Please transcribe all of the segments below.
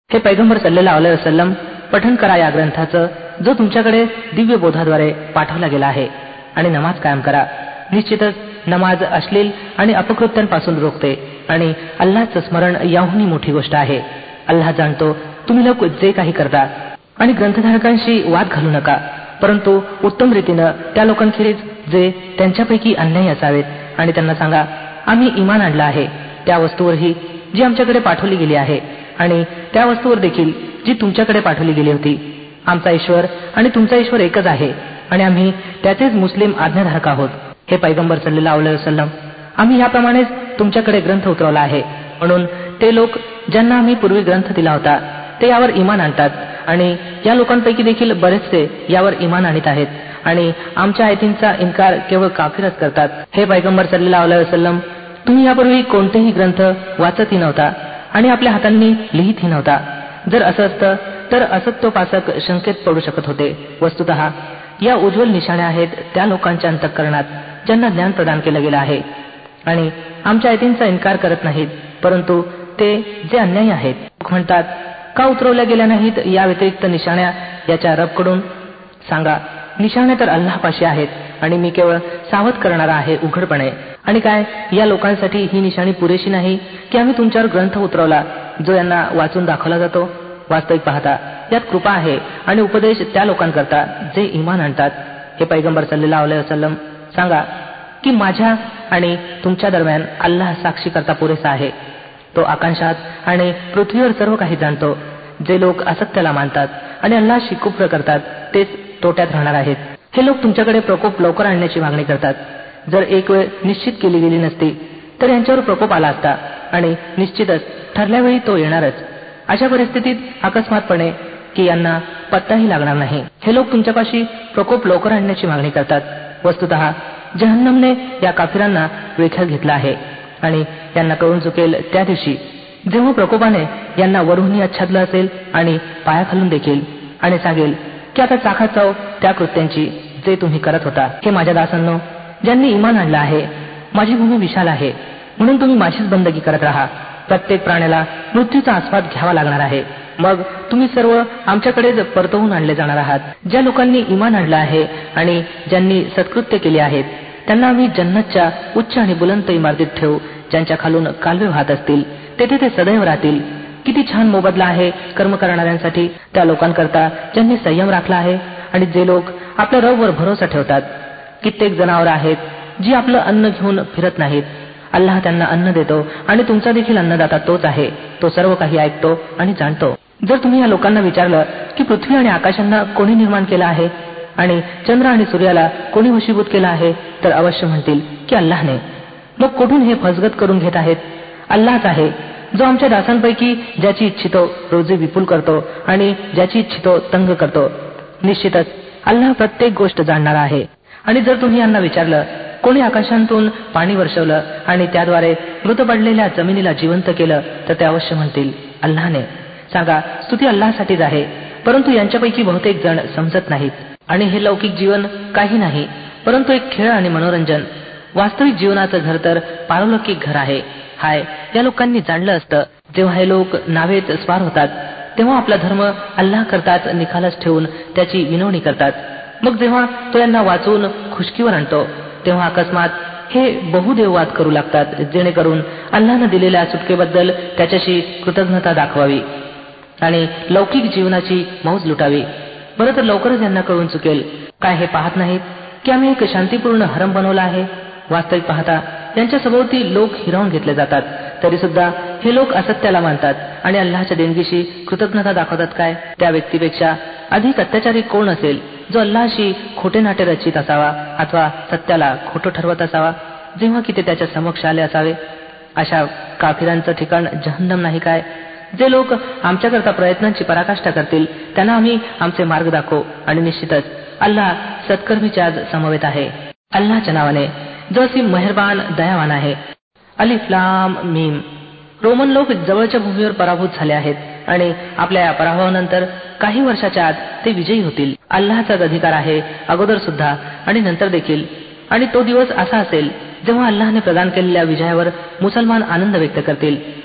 हे पैगंबर सल्लल्लाहु अलैहि वसल्लम, पठण करा या ग्रंथाचं जो तुमच्याकडे दिव्य बोधाद्वारे पाठवला गेला आहे, आणि नमाज कायम करा. निश्चितच नमाज अश्लील आणि अपकृत्यांपासून रोखते आणि अल्लाचं स्मरण याहूनही मोठी गोष्ट आहे. अल्लाह जाणतो तुम्ही लोक जे काही करता. आणि ग्रंथधारकांशी वाद घालू नका, परंतु उत्तम रीतीनं त्या लोकांखेरीज जे त्यांच्यापैकी अन्यायी असावेत, आणि त्यांना सांगा आम्ही इमान आणलं आहे त्या वस्तूवरही जी आमच्याकडे पाठवली गेली आहे, आणि त्या वस्तूवर देखील जी तुमच्याकडे पाठवली गेली होती. आमचा ईश्वर आणि तुमचा ईश्वर एकच आहे, आणि आम्ही त्याचेच मुस्लिम आज्ञाधारक आहोत. हे पैगंबर सल्लल्लाहु अलैहि वसल्लम, आम्ही याप्रमाणेच तुमच्याकडे ग्रंथ उतरवला आहे, म्हणून ते लोक ज्यांना आम्ही पूर्वी ग्रंथ दिला होता ते यावर इमान आणतात, आणि या लोकांपैकी देखील बरेचसे यावर इमान आणत आहेत, आणि आमच्या आयतींचा इन्कार केवळ काफिरच करतात. हे पैगंबर सल्लल्लाहु अलैहि वसल्लम, तुम्ही यापूर्वी कोणतेही ग्रंथ वाचतही नव्हता आणि आपल्या हातांनी लिहितही नव्हता. जर असं असतं तर असत्योपासक शंकेत पडू शकत होते. वस्तुतः या उज्ज्वल निशाण्या आहेत त्या लोकांच्या अंतःकरणात ज्यांना ज्ञान प्रदान केलं गेलं आहे, आणि आमच्या आयतींचा इन्कार करत नाहीत, परंतु ते जे अन्यायी आहेत. म्हणतात का उतरवल्या गेल्या नाहीत या व्यतिरिक्त निशाण्या याच्या रबकडून? सांगा निशाण्या तर अल्लाहपाशी आहेत, आणि मी केवळ सावध करणारा आहे उघडपणे. आणि काय या लोकांसाठी ही निशाणी पुरेशी नाही की आम्ही तुमच्यावर ग्रंथ उतरवला जो यांना वाचून दाखवला जातो? वास्तविक पाहता यात कृपा आहे आणि उपदेश त्या लोकांकरता जे इमान आणतात. हे पैगंबर सल्लल्लाहु अलैहि वसल्लम, सांगा की माझ्या आणि तुमच्या दरम्यान अल्लाह साक्षी करता पुरेसा आहे. तो आकाशात आणि पृथ्वीवर सर्व काही जाणतो. जे लोक असत्याला मानतात आणि अल्लाहशी कुफ्र करतात तेच तोट्यात राहणार आहेत. हे लोक तुमच्याकडे प्रकोप लवकर आणण्याची मागणी करतात. जर एक वेळ निश्चित केली गेली नसती तर यांच्यावर प्रकोप आला असता, आणि निश्चितच ठरल्या वेळी तो येणारच. अशा परिस्थितीत अकस्मातपणे की यांना पत्ताही लागणार नाही. हे लोक तुमच्यापाशी प्रकोप लवकर आणण्याची मागणी करतात. वस्तुतः जहन्नमने या काफिरांना विळख्यात घेतला आहे, आणि यांना कळून चुकेल त्या दिवशी जेव्हा प्रकोपाने यांना वरूनही आच्छादलं असेल आणि पायाखालून देखील, आणि सांगेल की आता चाखा चव त्या कृत्यांची जे तुम्ही करत होता. हे माझ्या दासांनो, ज्यांनी इमान आणलं आहे, माझी भूमी विशाल आहे, म्हणून तुम्ही माझीच बंदगी करत राहा. प्रत्येक प्राण्याला मृत्यूचा आस्वाद घ्यावा लागणार आहे, मग तुम्ही सर्व आमच्याकडेच परतवून आणले जाणार आहात. ज्या लोकांनी इमान आणलं आहे आणि ज्यांनी सत्कृत्य केली आहेत त्यांना आम्ही जन्नतच्या उच्च आणि बुलंद इमारतीत ठेवू, ज्यांच्या खालून कालवे वाहत असतील. तेथे ते सदैव राहतील. किती छान मोबदला आहे कर्म करणाऱ्यांसाठी, त्या लोकांकरता ज्यांनी संयम राखला आहे आणि जे लोक आपल्या रबवर भरोसा ठेवतात. कित्येक जनावरं आहेत जी आपलं अन्न घेऊन फिरत नाहीत. अल्लाह त्यांना अन्न देतो, आणि तुमचा देखील अन्नदाता तोच आहे. तो सर्व काही ऐकतो आणि जाणतो. जर तुम्ही या लोकांना विचारलं की पृथ्वी आणि आकाशांना कोणी निर्माण केलं आहे आणि चंद्र आणि सूर्याला कोणी वशीभूत केलं आहे, तर अवश्य म्हणतील की अल्लाहने. मग कुठून हे फसगत करून घेत आहेत? अल्लाहच आहे जो आमच्या दासांपैकी ज्याची इच्छितो रोजी विपुल करतो आणि ज्याची इच्छितो तंग करतो. निश्चितच अल्लाह प्रत्येक गोष्ट जाणणारा आहे. आणि जर तुम्ही यांना विचारलं कोणी आकाशांतून पाणी वर्षवलं आणि त्याद्वारे मृत पडलेल्या जमिनीला जिवंत केलं, तर ते अवश्य म्हणतील अल्लाहने. सांगा स्तुती अल्लाहसाठीच आहे, परंतु यांच्यापैकी बहुतेक जण समजत नाहीत. आणि हे लौकिक जीवन काही नाही परंतु एक खेळ आणि मनोरंजन. वास्तविक जीवनाचं घर तर पारलौकिक घर आहे. हाय या लोकांनी जाणलं असतं. जेव्हा हे लोक नावेत स्वार होतात तेव्हा आपला धर्म अल्लाह करताच निखालस ठेवून त्याची विनवणी करतात. मग जेव्हा तो यांना वाचून खुशकीवर आणतो तेव्हा अकस्मात हे बहुदेववाद करू लागतात, जेणेकरून अल्लाहनं दिलेल्या सुटकेबद्दल त्याच्याशी कृतज्ञता दाखवावी आणि लौकिक जीवनाची मौज लुटावी. बरं तर लवकरच यांना कळून चुकेल. काय हे पाहत नाहीत की आम्ही एक शांतीपूर्ण हरम बनवला आहे? वास्तविक पाहता यांच्या सभोवती लोक हिरावून घेतले जातात, तरी सुद्धा हे लोक असत्याला मानतात आणि अल्लाहच्या देणगीशी कृतज्ञता दाखवतात. काय त्या व्यक्तीपेक्षा अधिक अत्याचारी कोण असेल जो अल्लाहशी खोटे नाटे रचित असावा अथवा सत्याला खोटं ठरवत असावा, जेव्हा की ते त्याच्या समक्ष आले असावे? अशा काफिरांचं ठिकाण जहन्नम नाही काय? जे लोक आमच्याकरता प्रयत्नांची पराकाष्ठा करतील त्यांना आम्ही आमचे मार्ग दाखवू, आणि निश्चितच अल्लाह सत्कर्मीच्या समवेत आहे. अल्लाहच्या नावाने जो असीम मेहरबान दयावान आहे. अलिफ लाम मीम. रोमन लोक जवळच्या भूमीवर पराभूत झाले आहेत, आणि आपल्या या पराभवानंतर काही वर्षाच्या आत ते विजयी होतील. अल्लाहचाच अधिकार आहे अगोदर सुद्धा आणि नंतर देखील. आणि तो दिवस असा असेल जेव्हा अल्लाहने प्रदान केलेल्या विजयावर मुसलमान आनंद व्यक्त करतील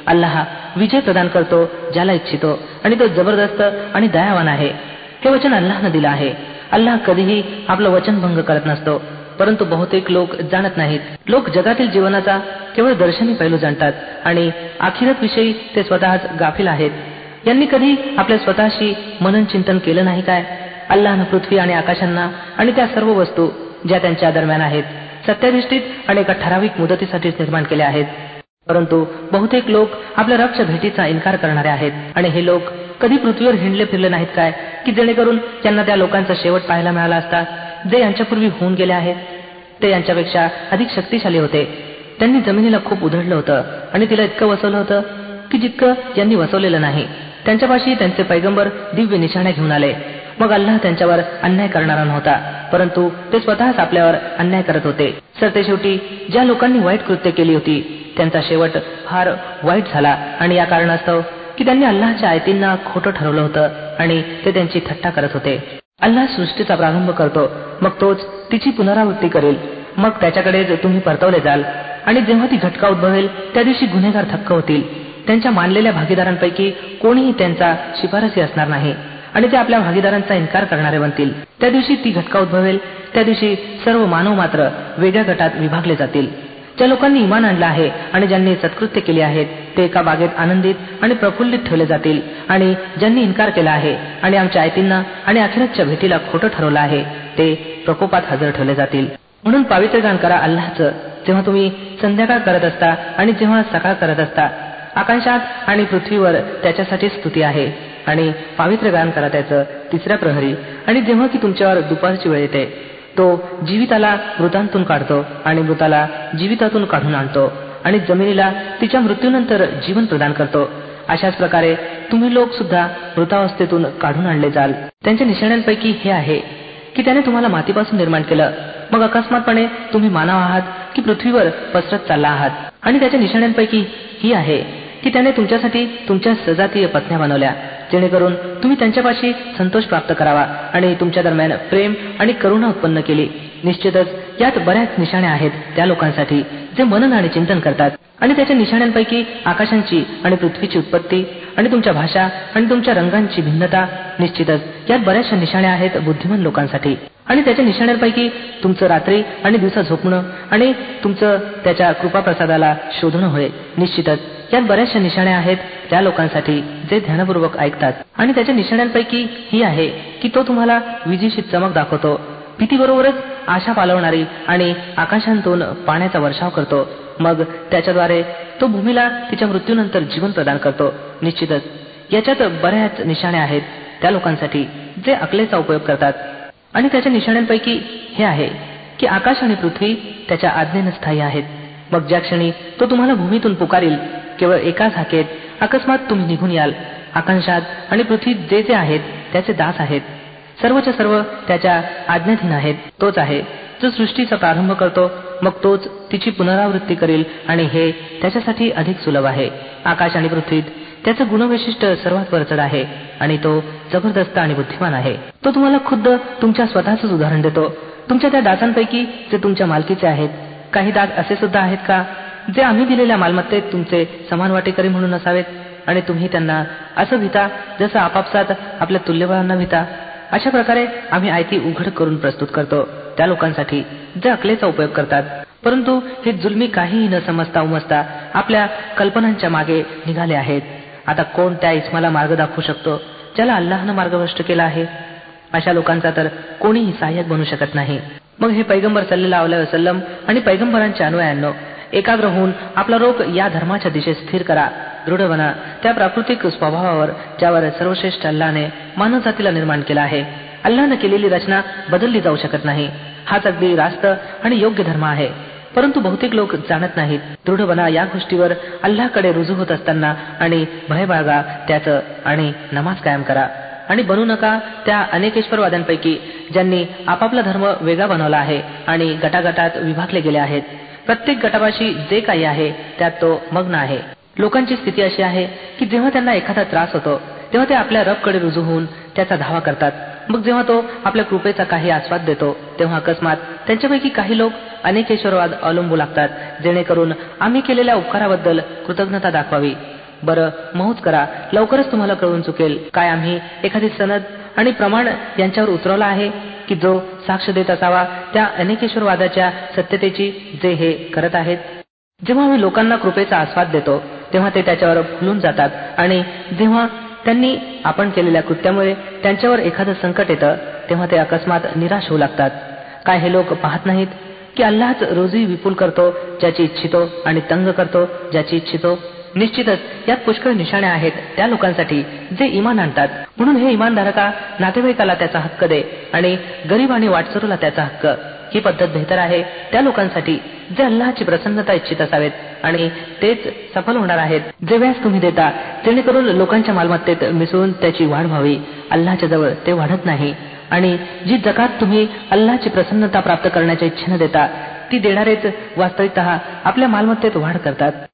अल्लाह विजय प्रदान करतो ज्याला इच्छितो आणि तो जबरदस्त आणि दयावान आहे. हे वचन अल्लाहनं दिलं आहे. अल्लाह कधीही आपलं वचन भंग करत नसतो. परंतु बहुतेक लोक जाणत नाहीत. लोक जगातील जीवनाचा केवळ दर्शनी पैलू जाणतात आणि आखिरत विषयी ते स्वतःच गाफील आहेत. यांनी कधी आपल्या स्वतःशी मनन चिंतन केलं नाही काय? अल्लाहनं पृथ्वी आणि आकाशांना आणि त्या सर्व वस्तू ज्या त्यांच्या दरम्यान आहेत सत्याधिष्ठित आणि एका ठराविक मुदतीसाठीच निर्माण केल्या आहेत. परंतु बहुतेक लोक आपल्या रबच्या भेटीचा इन्कार करणारे आहेत. आणि हे लोक कधी पृथ्वीवर हिंडले फिरले नाहीत काय की जेणेकरून त्यांना त्या लोकांचा शेवट पाहायला मिळाला असता जे यांच्यापूर्वी होऊन गेले आहेत. ते यांच्यापेक्षा अधिक शक्तिशाली होते. त्यांनी जमिनीला खूप उधळलं होतं आणि तिला इतकं वसवलं होतं की जितकं यांनी वसवलेलं नाही. त्यांच्यापाशी त्यांचे पैगंबर दिव्य निशाण्या घेऊन आले. मग अल्लाह त्यांच्यावर अन्याय करणारा नव्हता, परंतु ते स्वतःच आपल्यावर अन्याय करत होते. सरतेशेवटी ज्या लोकांनी वाईट कृत्य केली होती त्यांचा शेवट फार वाईट झाला. आणि या कारणास्तव की त्यांनी अल्लाहच्या आयतींना खोटं ठरवलं होतं आणि ते त्यांची थट्टा करत होते. अल्लाह सृष्टीचा प्रारंभ करतो, मग तोच तिची पुनरावृत्ती करेल. मग त्याच्याकडेच तुम्ही परतवले जाल. आणि जेव्हा ती घटका उद्भवेल त्या दिवशी गुन्हेगार थक्क होतील. त्यांच्या मानलेल्या भागीदारांपैकी कोणीही त्यांचा शिफारसी असणार नाही आणि ते आपल्या भागीदारांचा इन्कार करणारे बनतील. त्या दिवशी ती घटका उद्भवेल. त्या दिवशी सर्व मानव मात्र वेगळ्या गटात विभागले जातील. ज्या लोकांनी इमान आणलं आहे आणि ज्यांनी सत्कृत्य केली आहेत ते एका बागेत आनंदित आणि प्रफुल्लित ठेवले जातील. आणि ज्यांनी इन्कार केला आहे आणि आमच्या आयतींना आणि अखेरच्या भेटीला खोटं ठरवलं आहे ते प्रकोपात हजर ठेवले जातील. म्हणून पावित्र्यगान करा अल्लाहचं जेव्हा तुम्ही संध्याकाळ करत असता आणि जेव्हा सकाळ करत असता. आकाशात आणि पृथ्वीवर त्याच्यासाठी स्तुती आहे. आणि पावित्र्यगान करा त्याचं तिसऱ्या प्रहरी आणि जेव्हा की तुमच्यावर दुपारची वेळ येते. तो जीविताला मृतांतून काढतो आणि मृताला जीवितातून काढून आणतो आणि जमिनीला तिच्या मृत्यूनंतर जीवन प्रदान करतो. अशाच प्रकारे तुम्ही लोक सुद्धा मृतावस्थेतून काढून आणले जाल. त्यांच्या निशाण्यांपैकी हे आहे की त्याने तुम्हाला मातीपासून निर्माण केलं. मग अकस्मातपणे तुम्ही मानव आहात की पृथ्वीवर पसरत चालला आहात. आणि त्याच्या निशाण्यांपैकी ही आहे की त्याने तुमच्यासाठी तुमच्या सजातीय पत्न्या बनवल्या जेणेकरून तुम्ही त्यांच्यापाशी संतोष प्राप्त करावा आणि तुमच्या दरम्यान प्रेम आणि करुणा उत्पन्न केली. निश्चितच यात बऱ्याच निशाण्या आहेत त्या लोकांसाठी जे मनन आणि चिंतन करतात. आणि त्याच्या निशाण्यांपैकी आकाशांची आणि पृथ्वीची उत्पत्ती आणि तुमच्या भाषा आणि तुमच्या रंगांची भिन्नता. निश्चितच यात बऱ्याचशा निशाण्या आहेत बुद्धिमान लोकांसाठी. आणि त्याच्या निशाण्यांपैकी तुमचं रात्री आणि दिवसा झोपणं आणि तुमचं त्याच्या कृपाप्रसादाला शोधणं होय. निश्चितच यात बऱ्याचशा निशाण्या आहेत त्या लोकांसाठी जे ध्यानपूर्वक ऐकतात. आणि त्याच्या निशाण्यांपैकी ही आहे की तो तुम्हाला विजेची चमक दाखवतो, भीतीबरोबरच आशा पालवणारी आणि आकाशांतून पाण्याचा वर्षाव करतो. मग त्याच्याद्वारे तो भूमीला तिच्या मृत्यूनंतर जीवन प्रदान करतो. निश्चितच याच्यात बऱ्याच निशाण्या आहेत त्या लोकांसाठी जे अकलेचा उपयोग करतात. आणि त्याच्या निशाण्यांपैकी हे आहे की आकाश आणि पृथ्वी त्याच्या आज्ञेने स्थायी आहेत. मग ज्या क्षणी तो तुम्हाला भूमीतून पुकारील केवळ एकाच हाकेत अकस्मात तुम्ही निघून याल. आकाशात आणि पृथ्वीत जे जे आहेत त्याचे दास आहेत. सर्वच्या सर्व त्याच्या आज्ञाधीन आहेत. तोच आहे जो सृष्टीचा प्रारंभ करतो, मग तोच तिची पुनरावृत्ती करेल आणि हे त्याच्यासाठी अधिक सुलभ आहे. आकाश आणि पृथ्वीत त्याचं गुणवैशिष्ट्य सर्वात वरचढ आहे आणि तो जबरदस्त आणि बुद्धिमान आहे. तो तुम्हाला खुद्द तुमच्या स्वतःच उदाहरण देतो. तुमच्या त्या दासांपैकी जे तुमच्या मालकीचे आहेत. काही दास असे सुद्धा आहेत का जे आम्ही दिलेल्या मालमत्तेत तुमचे समान वाटेकरी म्हणून असावेत आणि तुम्ही त्यांना असं भिता जसं आपापसात आपल्या तुल्यबळांना भिता. अशा प्रकारे आम्ही आयती उघड करून प्रस्तुत करतो त्या लोकांसाठी जे अकलेचा उपयोग करतात. परंतु हे जुलमी काहीही न समजता उमजता आपल्या कल्पनांच्या मागे निघाले आहेत. आता कोण त्या इस्माला मार्ग दाखवू शकतो ज्याला अल्लाहनं मार्गभ्रष्ट केला आहे? अशा लोकांचा तर कोणीही सहाय्यक बनू शकत नाही. मग हे पैगंबर सल्लल्लाहु अलैहि वसल्लम आणि पैगंबरांच्या अनुयायांनो, एकाग्र होऊन आपला रोख या धर्माच्या दिशेत स्थिर करा. दृढ बना त्या प्राकृतिक स्वभावावर ज्यावर सर्वश्रेष्ठ अल्लाहने मानवजातीला निर्माण केला आहे. अल्लाहनं केलेली रचना बदलली जाऊ शकत नाही. हाच अगदी रास्त आणि योग्य धर्म आहे. परंतु बहुतेक लोक जाणत नाहीत. दृढ बना या गोष्टीवर अल्लाहकडे रुजू होत असताना आणि भय बाळगा त्याचं आणि नमाज कायम करा. आणि बनू नका त्या अनेकेश्वरवाद्यांपैकी ज्यांनी आपापला धर्म वेगळा बनवला आहे आणि गटागटात विभागले गेले आहेत. प्रत्येक गटापाशी जे काही आहे त्यात तो मग्न आहे. लोकांची स्थिती अशी आहे की जेव्हा त्यांना एखादा त्रास होतो तेव्हा ते आपल्या रबकडे रुजू होऊन त्याचा धावा करतात. मग जेव्हा तो आपल्या कृपेचा काही आस्वाद देतो तेव्हा अकस्मात त्यांच्यापैकी काही लोक अनेकेश्वरवाद अवलंबू लागतात जेणेकरून आम्ही केलेल्या उपकाराबद्दल कृतज्ञता दाखवावी. बरं मौज करा, लवकरच तुम्हाला कळून चुकेल काय आम्ही एखादी सनद आणि प्रमाण यांच्यावर उतरवला आहे की जो साक्ष देत असावा त्या अनेकेश्वरवादाच्या सत्यतेची जे हे करत आहेत. जेव्हा आम्ही लोकांना कृपेचा आस्वाद देतो तेव्हा ते त्याच्यावर फुलून जातात आणि जेव्हा त्यांनी आपण केलेल्या कृत्यामुळे त्यांच्यावर एखादं संकट येतं तेव्हा ते अकस्मात निराश होऊ लागतात. काय हे लोक पाहत नाहीत की अल्लाहच रोजी विपुल करतो ज्याची इच्छितो आणि तंग करतो ज्याची इच्छितो. निश्चितच यात पुष्कळ निशाण्या आहेत त्या लोकांसाठी जे इमान आणतात. म्हणून हे इमानधारका नातेवाईकाला त्याचा हक्क दे आणि गरीब आणि वाटसरूला त्याचा हक्क. ही पद्धत बेहतर आहे त्या लोकांसाठी जे अल्लाहची प्रसन्नता इच्छित असावेत आणि तेच सफल होणार आहेत जे व्याज तुम्ही देता जेणेकरून लोकांच्या मालमत्तेत मिसळून त्याची वाढ व्हावी. अल्लाहच्या जवळ ते वाढत नाही. आणि जी जकात तुम्ही अल्लाहची प्रसन्नता प्राप्त करण्याच्या इच्छेने देता ती देणारेच वास्तविकतः आपल्या मालमत्तेत वाढ करतात.